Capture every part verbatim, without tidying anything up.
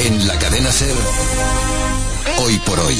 En la cadena SER, Hoy por Hoy.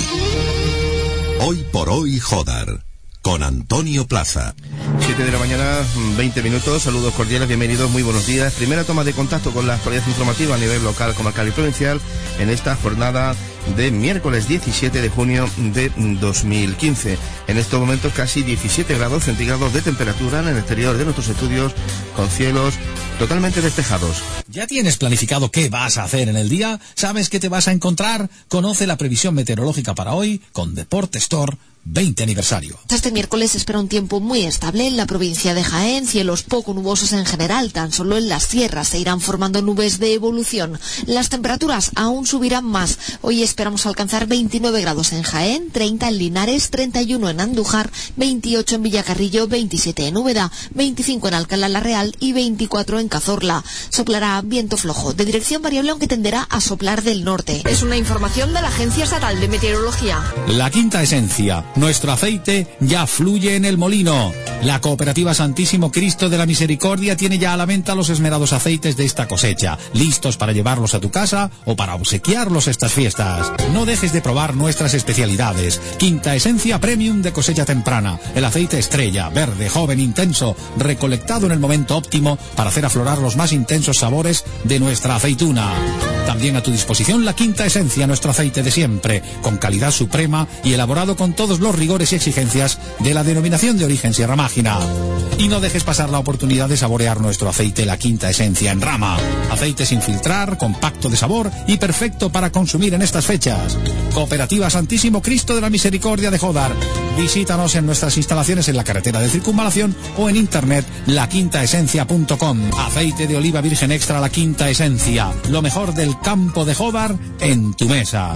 Hoy por Hoy Jodar, con Antonio Plaza. siete de la mañana, veinte minutos, saludos cordiales, bienvenidos, muy buenos días. Primera toma de contacto con la actualidad informativa a nivel local, comarcal y provincial en esta jornada de miércoles diecisiete de junio de dos mil quince. En estos momentos casi diecisiete grados centígrados de temperatura en el exterior de nuestros estudios, con cielos totalmente despejados. ¿Ya tienes planificado qué vas a hacer en el día? ¿Sabes qué te vas a encontrar? Conoce la previsión meteorológica para hoy con Deporte Store veinte aniversario. Este miércoles se espera un tiempo muy estable en la provincia de Jaén, cielos poco nubosos en general, tan solo en las sierras se irán formando nubes de evolución. Las temperaturas aún subirán más. Hoy esperamos alcanzar veintinueve grados en Jaén, treinta en Linares, treinta y uno en Andújar, veintiocho en Villacarrillo, veintisiete en Úbeda, veinticinco en Alcalá la Real y veinticuatro en Cazorla. Soplará viento flojo, de dirección variable aunque tenderá a soplar del norte. Es una información de la Agencia Estatal de Meteorología. La quinta esencia. Nuestro aceite ya fluye en el molino. La Cooperativa Santísimo Cristo de la Misericordia tiene ya a la venta los esmerados aceites de esta cosecha, listos para llevarlos a tu casa o para obsequiarlos estas fiestas. No dejes de probar nuestras especialidades. Quinta esencia premium de cosecha temprana. El aceite estrella, verde, joven, intenso, recolectado en el momento óptimo para hacer aflorar los más intensos sabores de nuestra aceituna. También a tu disposición la quinta esencia, nuestro aceite de siempre, con calidad suprema y elaborado con todos los rigores y exigencias de la denominación de origen Sierra Mágina. Y no dejes pasar la oportunidad de saborear nuestro aceite la quinta esencia en rama. Aceite sin filtrar, compacto de sabor y perfecto para consumir en estas fechas. Cooperativa Santísimo Cristo de la Misericordia de Jodar. Visítanos en nuestras instalaciones en la carretera de Circunvalación o en internet la quinta esencia punto com. Aceite de oliva virgen extra la quinta esencia. Lo mejor del campo de Jodar en tu mesa.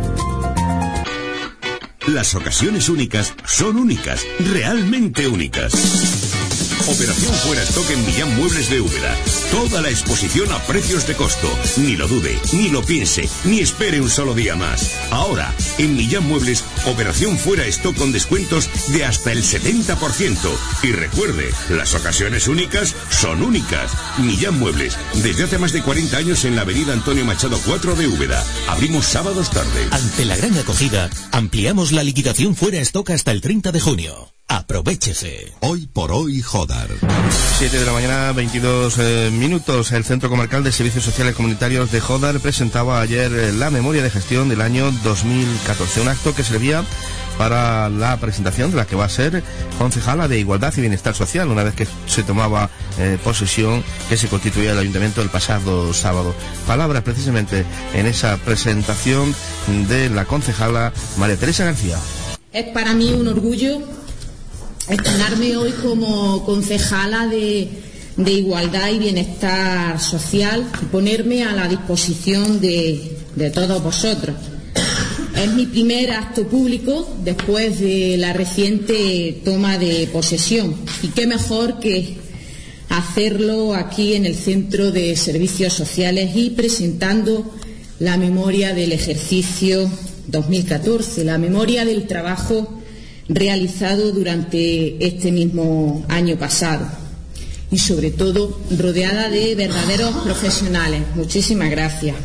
Las ocasiones únicas son únicas, realmente únicas. Operación Fuera Stock en Millán Muebles de Úbeda. Toda la exposición a precios de costo. Ni lo dude, ni lo piense, ni espere un solo día más. Ahora, en Millán Muebles, Operación Fuera Stock con descuentos de hasta el setenta por ciento. Y recuerde, las ocasiones únicas son únicas. Millán Muebles, desde hace más de cuarenta años en la avenida Antonio Machado cuatro de Úbeda. Abrimos sábados tarde. Ante la gran acogida, ampliamos la liquidación Fuera Stock hasta el treinta de junio. Aprovéchese. Hoy por Hoy Jodar. siete de la mañana, veintidós eh, minutos. El Centro Comarcal de Servicios Sociales Comunitarios de Jodar presentaba ayer eh, la memoria de gestión del año dos mil catorce. Un acto que servía para la presentación de la que va a ser concejala de Igualdad y Bienestar Social, una vez que se tomaba eh, posesión, que se constituía el ayuntamiento el pasado sábado. Palabras precisamente en esa presentación de la concejala María Teresa García. Es para mí un orgullo estrenarme hoy como concejala de, de Igualdad y Bienestar Social y ponerme a la disposición de, de todos vosotros. Es mi primer acto público después de la reciente toma de posesión y qué mejor que hacerlo aquí en el Centro de Servicios Sociales y presentando la memoria del ejercicio dos mil catorce, la memoria del trabajo realizado durante este mismo año pasado y sobre todo rodeada de verdaderos profesionales. Muchísimas gracias.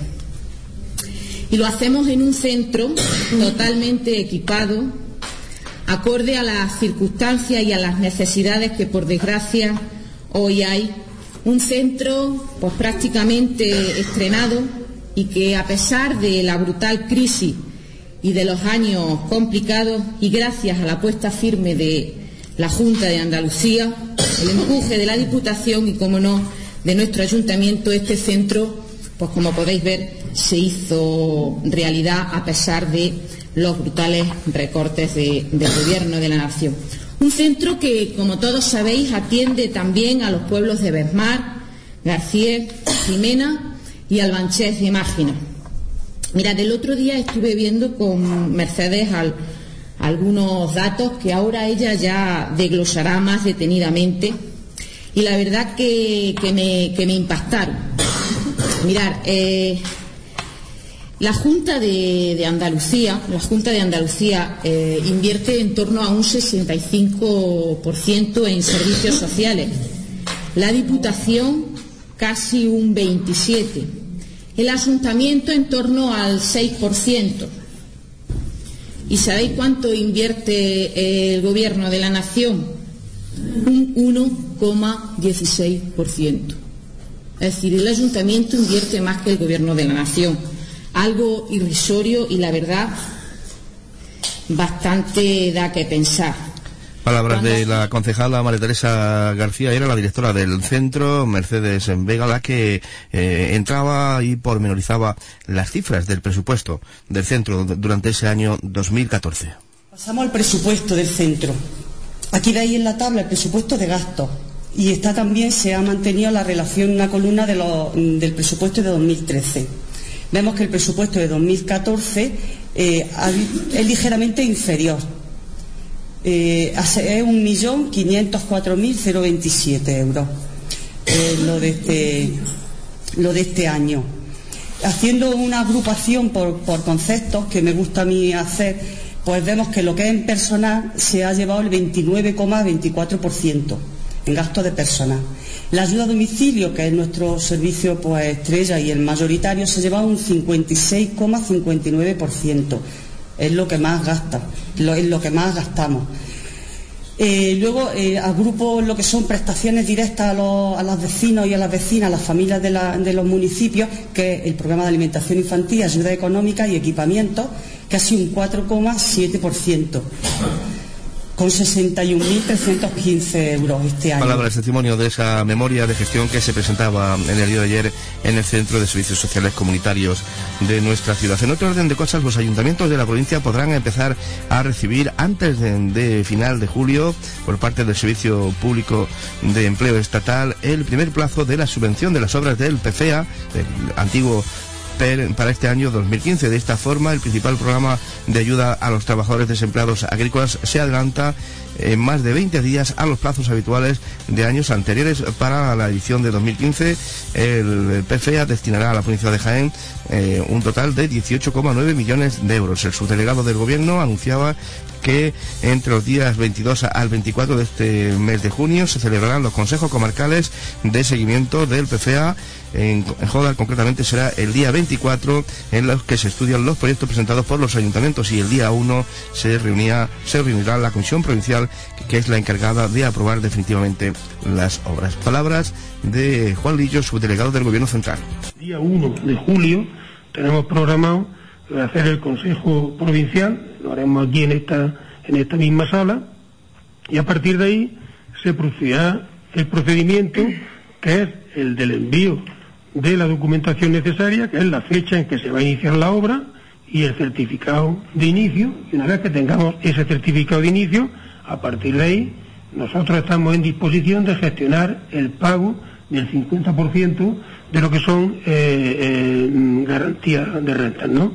Y lo hacemos en un centro totalmente equipado, acorde a las circunstancias y a las necesidades que por desgracia hoy hay. Un centro pues prácticamente estrenado y que a pesar de la brutal crisis y de los años complicados y gracias a la apuesta firme de la Junta de Andalucía, el empuje de la Diputación y, como no, de nuestro ayuntamiento, este centro, pues como podéis ver, se hizo realidad a pesar de los brutales recortes de, del Gobierno de la Nación. Un centro que, como todos sabéis, atiende también a los pueblos de Besmar, García, Jimena y Albanchés de Mágina. Mirad, el otro día estuve viendo con Mercedes al, algunos datos que ahora ella ya desglosará más detenidamente y la verdad que, que, me, que me impactaron. Mirad, eh, la Junta de, de Andalucía, la Junta de Andalucía eh, invierte en torno a un sesenta y cinco por ciento en servicios sociales, la Diputación casi un veintisiete por ciento. El ayuntamiento en torno al seis por ciento. ¿Y sabéis cuánto invierte el Gobierno de la Nación? Un uno coma dieciséis por ciento. Es decir, el ayuntamiento invierte más que el Gobierno de la Nación. Algo irrisorio y, la verdad, bastante da que pensar. Palabras de la concejala María Teresa García, era la directora del centro, Mercedes Vega, la que eh, entraba y pormenorizaba las cifras del presupuesto del centro durante ese año dos mil catorce. Pasamos al presupuesto del centro. Aquí veis en la tabla el presupuesto de gastos y está también, se ha mantenido la relación, una columna de lo, del presupuesto de dos mil trece. Vemos que el presupuesto de dos mil catorce eh, es ligeramente inferior. Eh, es un millón quinientos cuatro mil veintisiete euros eh, lo, de este, lo de este año. Haciendo una agrupación por, por conceptos que me gusta a mí hacer, pues vemos que lo que es en personal se ha llevado el veintinueve coma veinticuatro por ciento en gasto de personal. La ayuda a domicilio, que es nuestro servicio pues estrella y el mayoritario, se ha llevado un cincuenta y seis coma cincuenta y nueve por ciento. Es lo que más gasta, lo, es lo que más gastamos. Eh, luego eh, agrupo lo que son prestaciones directas a los, a los vecinos y a las vecinas, a las familias de, la, de los municipios, que es el programa de alimentación infantil, ayuda económica y equipamiento, casi un cuatro coma siete por ciento. Con sesenta y un mil trescientos quince euros este año. Palabras de testimonio de esa memoria de gestión que se presentaba en el día de ayer en el Centro de Servicios Sociales Comunitarios de nuestra ciudad. En otro orden de cosas, los ayuntamientos de la provincia podrán empezar a recibir antes de, de final de julio, por parte del Servicio Público de Empleo Estatal, el primer plazo de la subvención de las obras del P F E A, del antiguo para este año dos mil quince. De esta forma, el principal programa de ayuda a los trabajadores desempleados agrícolas se adelanta en más de veinte días a los plazos habituales de años anteriores. Para la edición de dos mil quince, el P F E A destinará a la provincia de Jaén eh, un total de dieciocho coma nueve millones de euros. El subdelegado del Gobierno anunciaba que entre los días veintidós al veinticuatro de este mes de junio se celebrarán los consejos comarcales de seguimiento del P F E A. En, en Jódar concretamente será el día veinticuatro, en los que se estudian los proyectos presentados por los ayuntamientos, y el día uno se reunirá, se reunirá la Comisión Provincial, que, que es la encargada de aprobar definitivamente las obras. Palabras de Juan Lillo, subdelegado del Gobierno Central. El día uno de julio tenemos programado hacer el Consejo Provincial, lo haremos aquí en esta, en esta misma sala, y a partir de ahí se procederá el procedimiento, que es el del envío de la documentación necesaria, que es la fecha en que se va a iniciar la obra, y el certificado de inicio. Y una vez que tengamos ese certificado de inicio, a partir de ahí nosotros estamos en disposición de gestionar el pago del cincuenta por ciento de lo que son eh, eh, garantías de rentas, ¿no?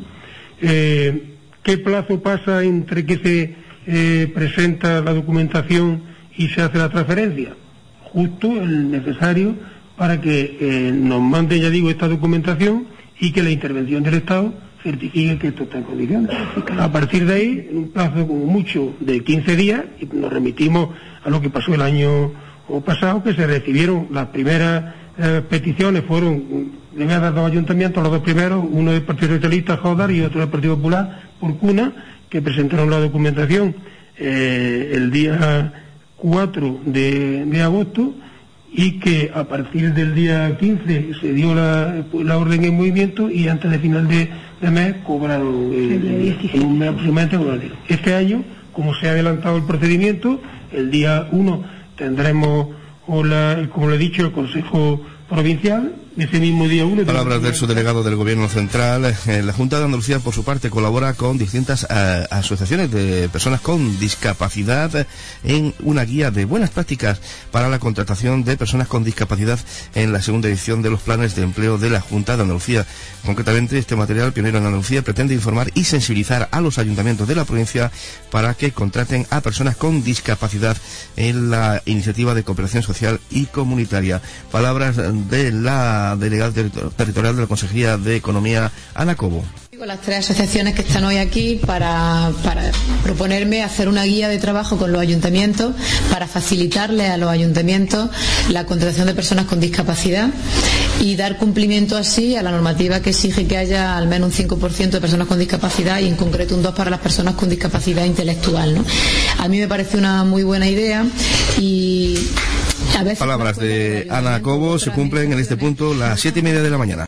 Eh, ¿Qué plazo pasa entre que se eh, presenta la documentación y se hace la transferencia? Justo el necesario para que eh, nos manden, ya digo, esta documentación, y que la intervención del Estado certifique que esto está en condiciones. A partir de ahí, en un plazo como mucho de quince días, y nos remitimos a lo que pasó el año pasado, que se recibieron las primeras eh, peticiones, fueron de dos ayuntamientos, los dos primeros, uno del Partido Socialista, Jódar, y otro del Partido Popular, Porcuna, que presentaron la documentación eh, el día cuatro de, de agosto, y que a partir del día quince se dio la, la orden en movimiento, y antes de final de, de mes cobraron eh, en un mes aproximadamente cobraron. Este año, como se ha adelantado el procedimiento, el día uno tendremos, o la, como le he dicho, el Consejo Provincial. Ese mismo día uno. Palabras del subdelegado del Gobierno Central. Eh, la Junta de Andalucía, por su parte, colabora con distintas eh, asociaciones de personas con discapacidad en una guía de buenas prácticas para la contratación de personas con discapacidad en la segunda edición de los planes de empleo de la Junta de Andalucía. Concretamente, este material pionero en Andalucía pretende informar y sensibilizar a los ayuntamientos de la provincia para que contraten a personas con discapacidad en la iniciativa de cooperación social y comunitaria. Palabras de la delegada territorial de la Consejería de Economía, Ana Cobo. con las tres asociaciones que están hoy aquí para, para proponerme hacer una guía de trabajo con los ayuntamientos para facilitarle a los ayuntamientos la contratación de personas con discapacidad y dar cumplimiento así a la normativa que exige que haya al menos un cinco por ciento de personas con discapacidad y en concreto un dos por ciento para las personas con discapacidad intelectual, ¿no? A mí me parece una muy buena idea y a veces... Palabras de Ana Cobo se cumplen en este punto las siete y media de la mañana.